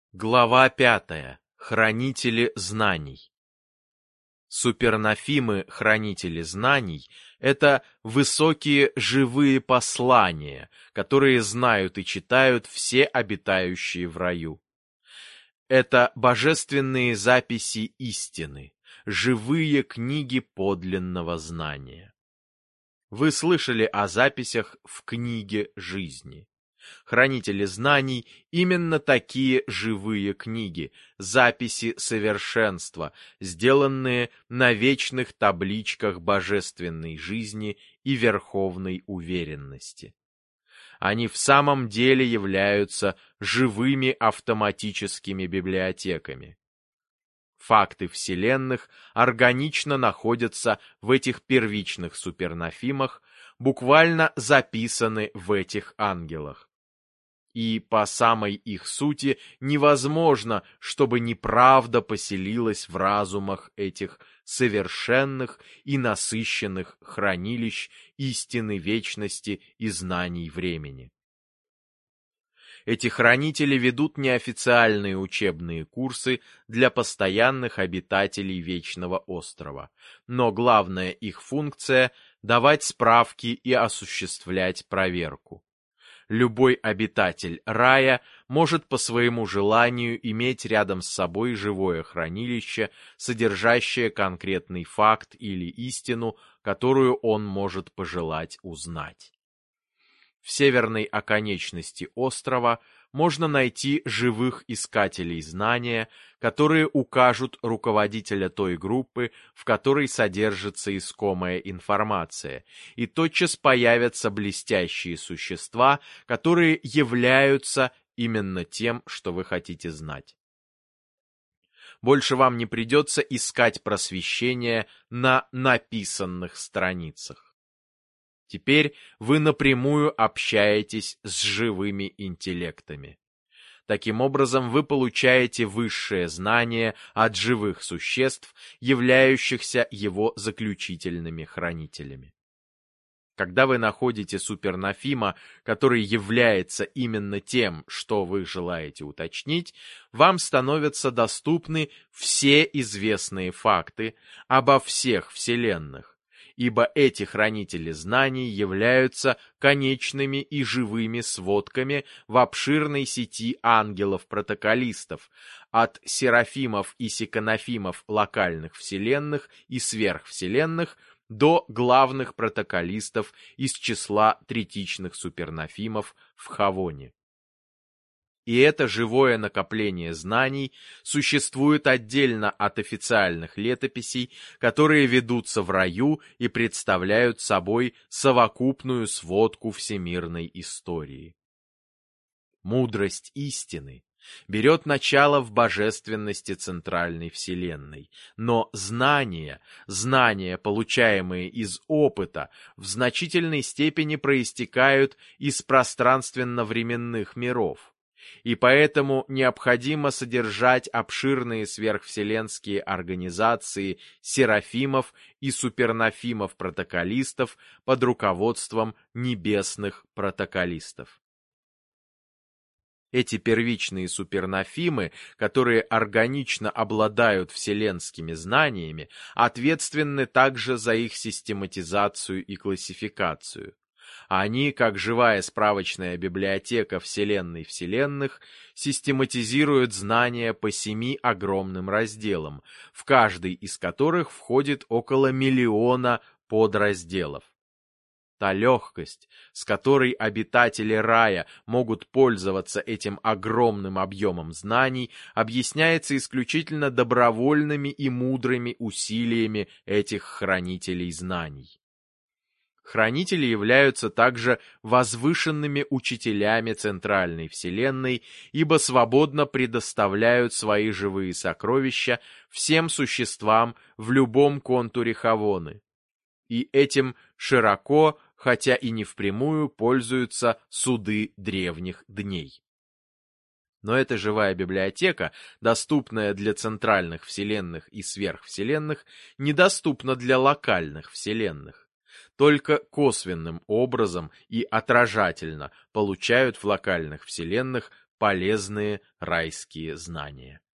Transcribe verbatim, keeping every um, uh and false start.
Глава пятая. Хранители знаний. Супернофимы, хранители знаний, это высокие живые послания, которые знают и читают все обитающие в раю. Это божественные записи истины, живые книги подлинного знания. Вы слышали о записях в книге жизни. Хранители знаний — именно такие живые книги, записи совершенства, сделанные на вечных табличках божественной жизни и верховной уверенности. Они в самом деле являются живыми автоматическими библиотеками. Факты вселенных органично находятся в этих первичных супернофимах, буквально записаны в этих ангелах. И по самой их сути невозможно, чтобы неправда поселилась в разумах этих совершенных и насыщенных хранилищ истины вечности и знаний времени. Эти хранители ведут неофициальные учебные курсы для постоянных обитателей Вечного острова, но главная их функция — давать справки и осуществлять проверку. Любой обитатель рая может по своему желанию иметь рядом с собой живое хранилище, содержащее конкретный факт или истину, которую он может пожелать узнать. В северной оконечности острова можно найти живых искателей знания, которые укажут руководителя той группы, в которой содержится искомая информация, и тотчас появятся блестящие существа, которые являются именно тем, что вы хотите знать. Больше вам не придется искать просвещение на написанных страницах. Теперь вы напрямую общаетесь с живыми интеллектами. Таким образом, вы получаете высшее знание от живых существ, являющихся его заключительными хранителями. Когда вы находите супернофима, который является именно тем, что вы желаете уточнить, вам становятся доступны все известные факты обо всех вселенных, ибо эти хранители знаний являются конечными и живыми сводками в обширной сети ангелов-протоколистов, от серафимов и секонофимов локальных вселенных и сверхвселенных до главных протоколистов из числа третичных супернофимов в Хавоне. И это живое накопление знаний существует отдельно от официальных летописей, которые ведутся в раю и представляют собой совокупную сводку всемирной истории. Мудрость истины берет начало в божественности центральной вселенной, но знания, знания, получаемые из опыта, в значительной степени проистекают из пространственно-временных миров. И поэтому необходимо содержать обширные сверхвселенские организации серафимов и супернофимов-протоколистов под руководством небесных протоколистов. Эти первичные супернофимы, которые органично обладают вселенскими знаниями, ответственны также за их систематизацию и классификацию. Они, как живая справочная библиотека вселенной вселенных, систематизируют знания по семи огромным разделам, в каждый из которых входит около миллиона подразделов. Та легкость, с которой обитатели рая могут пользоваться этим огромным объемом знаний, объясняется исключительно добровольными и мудрыми усилиями этих хранителей знаний. Хранители являются также возвышенными учителями центральной вселенной, ибо свободно предоставляют свои живые сокровища всем существам в любом контуре Хавоны. И этим широко, хотя и не впрямую, пользуются суды древних дней. Но эта живая библиотека, доступная для центральных вселенных и сверхвселенных, недоступна для локальных вселенных. Только косвенным образом и отражательно получают в локальных вселенных полезные райские знания.